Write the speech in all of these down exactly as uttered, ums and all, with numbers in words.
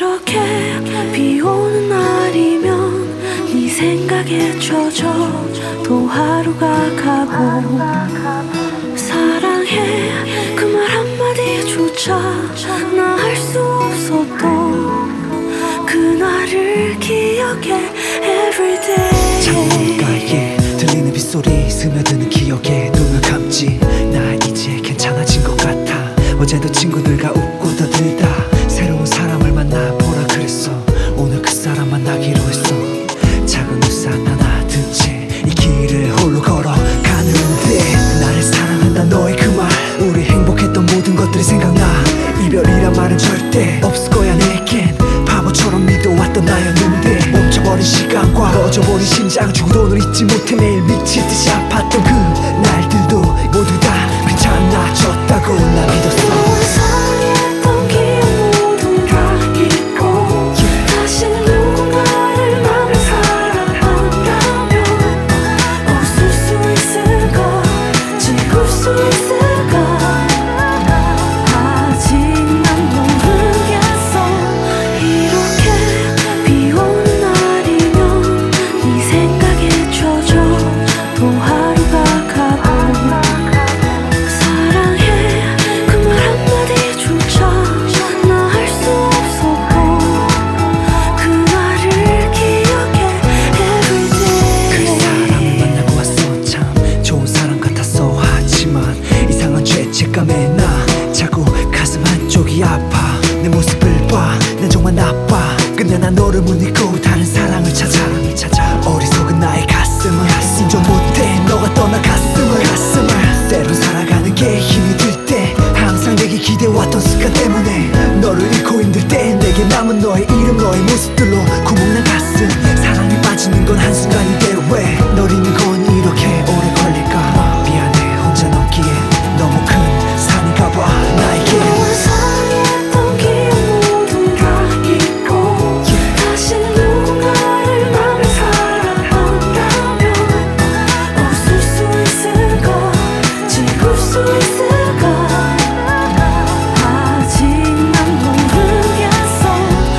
이렇게 비 오는 날이면 네 생각에 젖어 또 하루가 가고 사랑해 그 말 한마디조차 나 할 수 없었던 그날을 기억해 everyday. 창문가에 들리는 빗소리 스며드는 기억에 눈을 감지. 나 이제 괜찮아진 것 같아. 어제도 친구들과 웃고 떠들다 새로운 사람을 만나보라 그랬어. 오늘 그 사람 만나기로 했어. 작은 우산 하나 든 채 이 길을 홀로 걸어가는데 나를 사랑한다 너의 그 말 우리 행복했던 모든 것들이 생각나. 이별이란 말은 절대 없을 거야 내겐. 바보처럼 믿어왔던 나였는데 멈춰버린 시간과 꺼져버린 심장 주도를 잊지 못해 매일 미칠듯이 아팠던 그 날들도 모두 다 괜찮아졌다고 나 믿었어. 사랑했던 기억 모두 다 잊고 다시 누군가를 나를 사랑한다면 웃을 수 있을까 지울 수 있을까 아직 난 모르겠어. 이렇게 비 오는 날이면 네 생각에 젖어 또 하루가 가고 사랑해 그 말 한마디조차 나 할 수 없었던 그날을 기억해 everyday. 그 사람을 만나고 왔어. 참 좋은 사람 같았어. 하지만 이상한 죄책감에 나 자꾸 가슴 한쪽이 아파. 내 모습을 봐 난 정말 나빠. 근데 난 너를 못 잊고 다른 사랑을 찾아 어리석은 나의 가슴을 인정 못해 너가 떠나갔음을 가슴을 때론 살아가는 게 힘이 들 때 항상 내게 기대왔던 습관 때문에 너를 잃고 힘들 때 내게 남은 너의 이름 너의 모습들로 구멍난 가슴. 사랑에 빠지는 건 한순간인데 왜 널 잊는 건 이렇게 오래 걸릴까. 미안해 혼자 넘기에 너무 큰 산인가 봐 나에게. 사랑했던 기억 모두 다 잊고 다시 누군가를 나를 사랑한다면 웃을 수 있을까 지울 수 있을까 아직 난 모르겠어.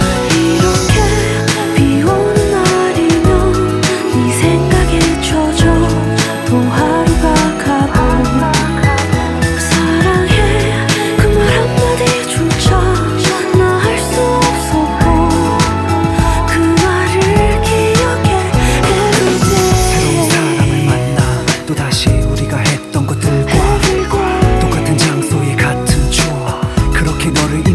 이렇게 비 오는 날이면 네 생각에 젖어 또 하루가 가고 사랑해 그 말 한마디조차 나 할 수 없었던 그날을 기억해 새로운 사람을 everyday. 만나 또다시 우리가 했던 것들과 똑같은 장소에 같은 추억. 그렇게 너를